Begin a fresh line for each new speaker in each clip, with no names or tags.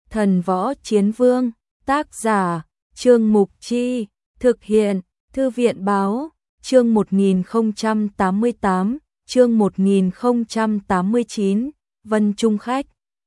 Thần Võ Chiến Vương, tác giả, Trương Mục Chi, thực hiện, Thư viện Báo, chương 1088, chương 1089, Vân Trung khách.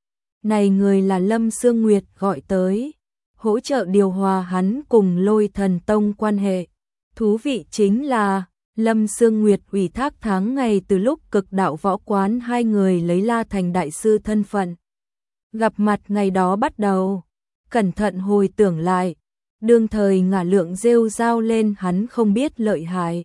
Này người là Lâm Sương Nguyệt gọi tới, hỗ trợ điều hòa hắn cùng Lôi Thần Tông quan hệ. Thú vị chính là, Lâm Sương Nguyệt ủy thác tháng ngày từ lúc Cực Đạo Võ Quán hai người lấy La Thành đại sư thân phận. Gặp mặt ngày đó bắt đầu, cẩn thận hồi tưởng lại, đương thời Ngả Lượng rêu rao lên hắn không biết lợi hại.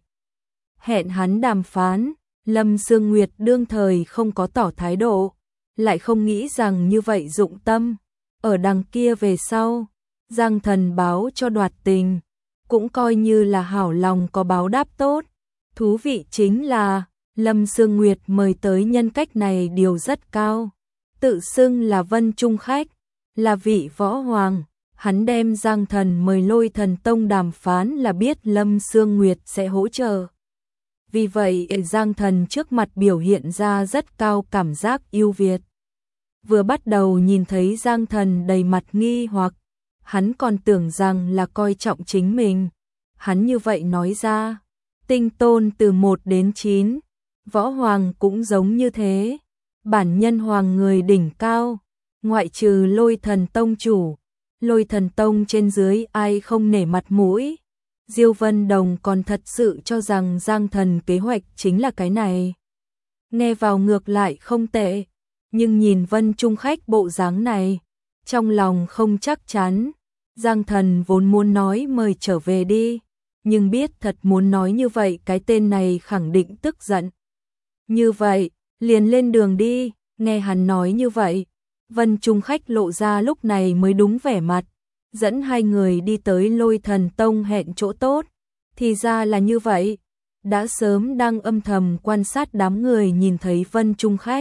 Hẹn hắn đàm phán, Lâm Sương Nguyệt đương thời không có tỏ thái độ, lại không nghĩ rằng như vậy dụng tâm. Ở đằng kia về sau, Giang Thần báo cho đoạt tình, cũng coi như là hảo lòng có báo đáp tốt. Thú vị chính là, Lâm Sương Nguyệt mời tới nhân cách này điều rất cao, tự xưng là Vân Trung khách, là vị võ hoàng. Hắn đem Giang Thần mời Lôi Thần Tông đàm phán là biết Lâm Sương Nguyệt sẽ hỗ trợ. Vì vậy Giang Thần trước mặt biểu hiện ra rất cao cảm giác yêu Việt. Vừa bắt đầu nhìn thấy Giang Thần đầy mặt nghi hoặc, hắn còn tưởng rằng là coi trọng chính mình. Hắn như vậy nói ra, tinh tôn từ 1 đến 9, võ hoàng cũng giống như thế. Bản nhân hoàng người đỉnh cao, ngoại trừ Lôi Thần Tông chủ, Lôi Thần Tông trên dưới ai không nể mặt mũi. Diêu Vân Đồng còn thật sự cho rằng Giang Thần kế hoạch chính là cái này. Nghe vào ngược lại không tệ, nhưng nhìn Vân Trung khách bộ dáng này, trong lòng không chắc chắn. Giang Thần vốn muốn nói mời trở về đi, nhưng biết thật muốn nói như vậy cái tên này khẳng định tức giận. Như vậy, liền lên đường đi. Nghe hắn nói như vậy, Vân Trung khách lộ ra lúc này mới đúng vẻ mặt, dẫn hai người đi tới Lôi Thần Tông hẹn chỗ tốt. Thì ra là như vậy, đã sớm đang âm thầm quan sát đám người nhìn thấy Vân Trung khách.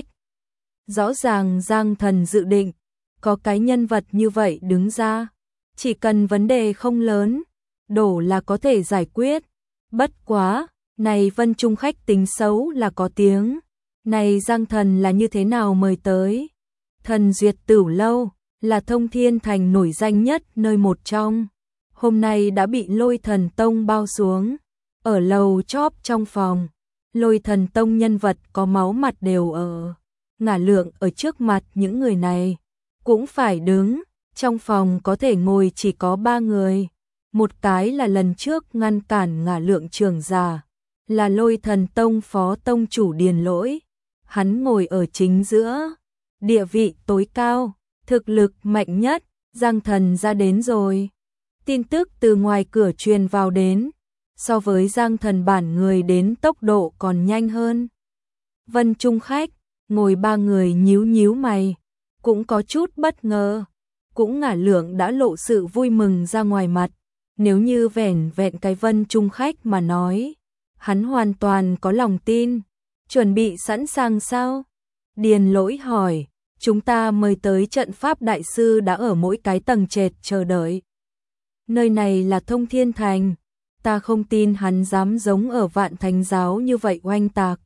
Rõ ràng Giang Thần dự định, có cái nhân vật như vậy đứng ra, chỉ cần vấn đề không lớn, đổ là có thể giải quyết. Bất quá, này Vân Trung khách tính xấu là có tiếng. Này Giang Thần là như thế nào mời tới? Thần Duyệt Tửu Lâu là Thông Thiên Thành nổi danh nhất nơi một trong. Hôm nay đã bị Lôi Thần Tông bao xuống. Ở lầu chóp trong phòng, Lôi Thần Tông nhân vật có máu mặt đều ở. Ngả Lượng ở trước mặt những người này cũng phải đứng. Trong phòng có thể ngồi chỉ có 3 người. Một cái là lần trước ngăn cản Ngả Lượng trưởng giả, là Lôi Thần Tông phó tông chủ Điền Lỗi. Hắn ngồi ở chính giữa, địa vị tối cao, thực lực mạnh nhất. Giang Thần ra đến rồi. Tin tức từ ngoài cửa truyền vào đến, so với Giang Thần bản người đến tốc độ còn nhanh hơn. Vân Trung khách, ngồi 3 người nhíu nhíu mày, cũng có chút bất ngờ. Cũng Ngả Lượng đã lộ sự vui mừng ra ngoài mặt. Nếu như vẻn vẹn cái Vân Trung khách mà nói, hắn hoàn toàn có lòng tin. Chuẩn bị sẵn sàng sao? Điền Lỗi hỏi. Chúng ta mời tới trận pháp đại sư đã ở mỗi cái tầng trệt chờ đợi. Nơi này là Thông Thiên Thành, ta không tin hắn dám giống ở Vạn Thánh Giáo như vậy oanh tạc.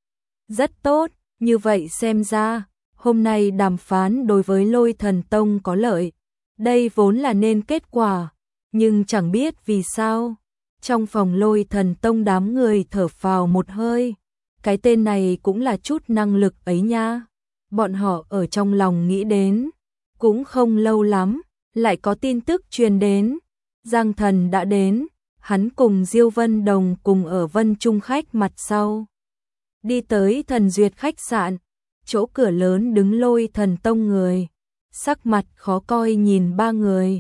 Rất tốt, như vậy xem ra, hôm nay đàm phán đối với Lôi Thần Tông có lợi. Đây vốn là nên kết quả, nhưng chẳng biết vì sao. Trong phòng Lôi Thần Tông đám người thở phào một hơi. Cái tên này cũng là chút năng lực ấy nha. Bọn họ ở trong lòng nghĩ đến, cũng không lâu lắm, lại có tin tức truyền đến. Giang Thần đã đến, hắn cùng Diêu Vân Đồng cùng ở Vân Trung khách mặt sau. Đi tới Thần Duyệt khách sạn, chỗ cửa lớn đứng Lôi Thần Tông người. Sắc mặt khó coi nhìn 3 người.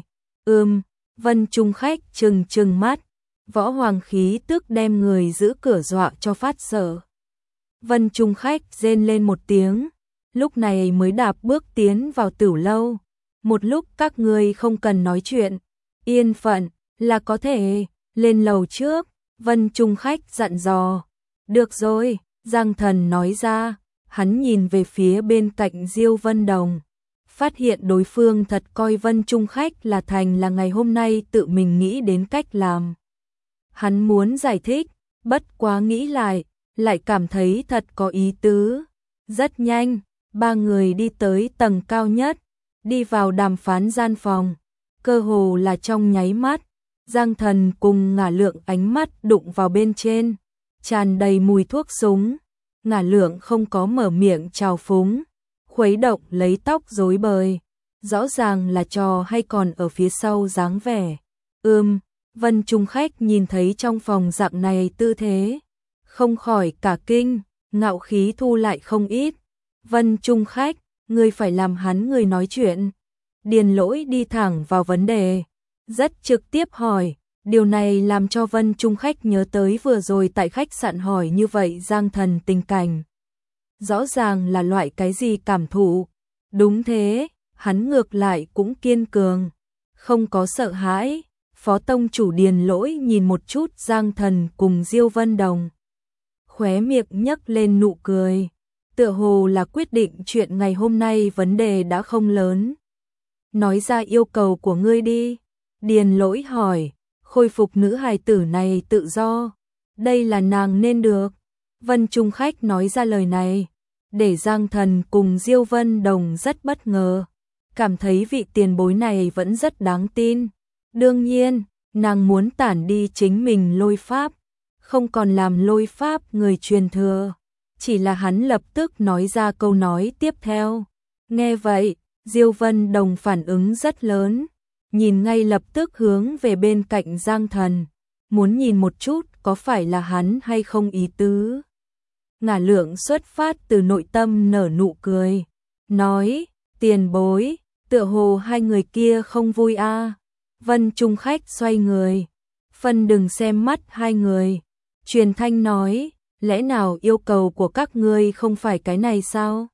Vân Trung khách trừng trừng mắt, võ hoàng khí tức đem người giữ cửa dọa cho phát sợ. Vân Trung khách rên lên một tiếng, lúc này mới đạp bước tiến vào Tửu Lâu. Một lúc các ngươi không cần nói chuyện, yên phận là có thể lên lầu trước. Vân Trung khách dặn dò. Được rồi, Giang Thần nói ra. Hắn nhìn về phía bên cạnh Diêu Vân Đồng, phát hiện đối phương thật coi Vân Trung khách là thành là ngày hôm nay tự mình nghĩ đến cách làm. Hắn muốn giải thích, bất quá nghĩ lại cảm thấy thật có ý tứ. Rất nhanh, 3 người đi tới tầng cao nhất. đi vào đàm phán gian phòng. Cơ hồ là trong nháy mắt, Giang Thần cùng Ngả Lượng ánh mắt đụng vào bên trên, tràn đầy mùi thuốc súng. Ngả Lượng không có mở miệng trào phúng, khuấy động lấy tóc rối bời, rõ ràng là trò hay còn ở phía sau dáng vẻ. Vân Trung Khách nhìn thấy trong phòng dạng này tư thế, không khỏi cả kinh, ngạo khí thu lại không ít. Vân Trung Khách, ngươi phải làm hắn người nói chuyện. Điền Lỗi đi thẳng vào vấn đề, rất trực tiếp hỏi. Điều này làm cho Vân Trung Khách nhớ tới vừa rồi tại khách sạn hỏi như vậy Giang Thần tình cảnh. Rõ ràng là loại cái gì cảm thụ. Đúng thế, hắn ngược lại cũng kiên cường, không có sợ hãi. Phó tông chủ Điền Lỗi nhìn một chút Giang Thần cùng Diêu Vân Đồng, khóe miệng nhấc lên nụ cười, tựa hồ là quyết định chuyện ngày hôm nay vấn đề đã không lớn. Nói ra yêu cầu của ngươi đi. Điền Lỗi hỏi. Khôi phục nữ hài tử này tự do, đây là nàng nên được. Vân Trung Khách nói ra lời này, để Giang Thần cùng Diêu Vân Đồng rất bất ngờ, cảm thấy vị tiền bối này vẫn rất đáng tin. Đương nhiên, nàng muốn tản đi chính mình lôi pháp, không còn làm lôi pháp người truyền thừa. Chỉ là hắn lập tức nói ra câu nói tiếp theo. Nghe vậy, Diêu Vân Đồng phản ứng rất lớn, nhìn ngay lập tức hướng về bên cạnh Giang Thần, muốn nhìn một chút có phải là hắn hay không ý tứ. Ngả Lượng xuất phát từ nội tâm nở nụ cười, nói, tiền bối, tựa hồ hai người kia không vui a. Vân Trung Khách xoay người, phân đừng xem mắt hai người, truyền thanh nói, lẽ nào yêu cầu của các ngươi không phải cái này sao?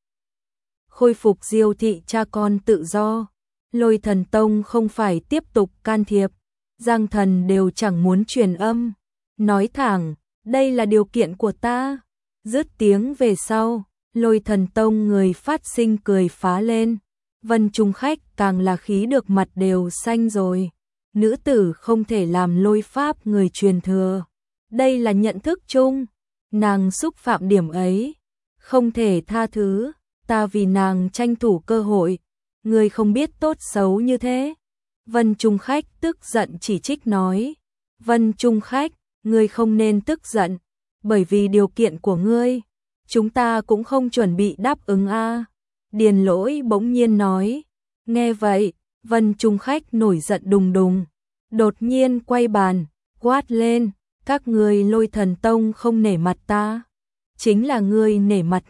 Khôi phục Diêu thị cha con tự do, Lôi Thần Tông không phải tiếp tục can thiệp, Giang Thần đều chẳng muốn truyền âm, nói thẳng, đây là điều kiện của ta. Dứt tiếng về sau, Lôi Thần Tông người phát sinh cười phá lên, Vân Trung Khách càng là khí được mặt đều xanh rồi. Nữ tử không thể làm lôi pháp người truyền thừa, đây là nhận thức chung, nàng xúc phạm điểm ấy, không thể tha thứ, ta vì nàng tranh thủ cơ hội, người không biết tốt xấu như thế. Vân Trung Khách tức giận chỉ trích nói, Vân Trung Khách, ngươi không nên tức giận, bởi vì điều kiện của ngươi, chúng ta cũng không chuẩn bị đáp ứng a. Điền Lỗi bỗng nhiên nói, nghe vậy, Vân Trung Khách nổi giận đùng đùng, đột nhiên quay bàn, quát lên, các ngươi Lôi Thần Tông không nể mặt ta, chính là ngươi nể mặt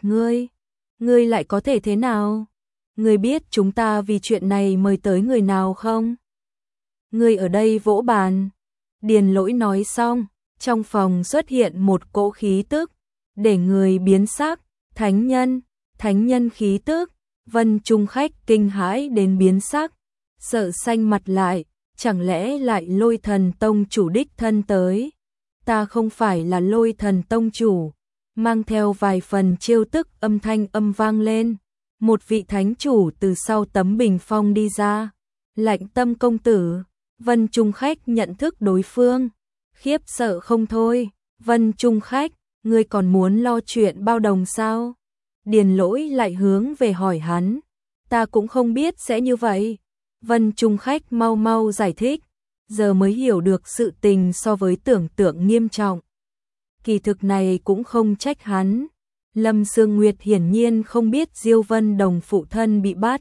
ngươi lại có thể thế nào? Ngươi biết chúng ta vì chuyện này mời tới người nào không? Ngươi ở đây vỗ bàn. Điền Lỗi nói xong, trong phòng xuất hiện một cỗ khí tức, để người biến sắc, thánh nhân khí tức. Vân Trung Khách kinh hãi đến biến sắc, sợ xanh mặt lại, chẳng lẽ lại Lôi Thần Tông chủ đích thân tới? Ta không phải là Lôi Thần Tông chủ. Mang theo vài phần trêu tức âm thanh vang lên, một vị thánh chủ từ sau tấm bình phong đi ra. Lạnh Tâm công tử. Vân Trung Khách nhận thức đối phương, khiếp sợ không thôi. Vân Trung Khách, ngươi còn muốn lo chuyện bao đồng sao? Điền Lỗi lại hướng về hỏi hắn, ta cũng không biết sẽ như vậy. Vân Trung Khách mau mau giải thích, giờ mới hiểu được sự tình so với tưởng tượng nghiêm trọng. Kỳ thực này cũng không trách hắn, Lâm Sương Nguyệt hiển nhiên không biết Diêu Vân Đồng phụ thân bị bắt.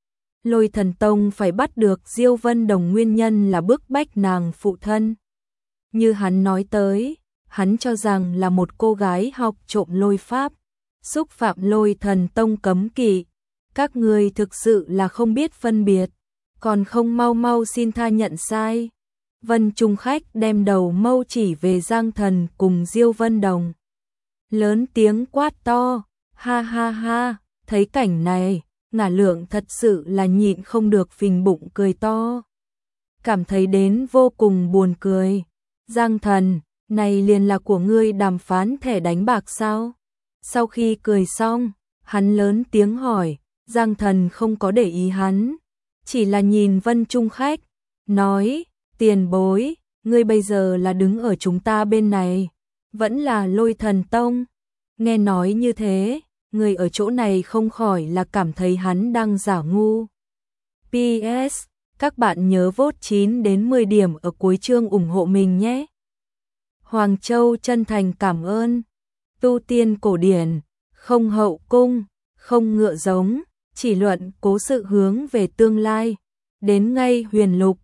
Lôi Thần Tông phải bắt được Diêu Vân Đồng nguyên nhân là bức bách nàng phụ thân. Như hắn nói tới, hắn cho rằng là một cô gái học trộm lôi pháp, xúc phạm Lôi Thần Tông cấm kỵ. Các ngươi thực sự là không biết phân biệt, còn không mau mau xin tha nhận sai. Vân Trung Khách đem đầu mâu chỉ về Giang Thần cùng Diêu Vân Đồng, lớn tiếng quát to, ha ha ha. Thấy cảnh này, Ngả Lượng thật sự là nhịn không được phình bụng cười to, cảm thấy đến vô cùng buồn cười. Giang Thần, này liền là của ngươi đàm phán thẻ đánh bạc sao? Sau khi cười xong, hắn lớn tiếng hỏi. Giang Thần không có để ý hắn, chỉ là nhìn Vân Trung Khách, nói, tiền bối, ngươi bây giờ là đứng ở chúng ta bên này, vẫn là Lôi Thần Tông. Nghe nói như thế, người ở chỗ này không khỏi là cảm thấy hắn đang giả ngu. PS, các bạn nhớ vote 9 đến 10 điểm ở cuối chương ủng hộ mình nhé. Hoàng Châu chân thành cảm ơn. Tu tiên cổ điển, không hậu cung, không ngựa giống, chỉ luận cố sự hướng về tương lai. Đến ngay huyền lục,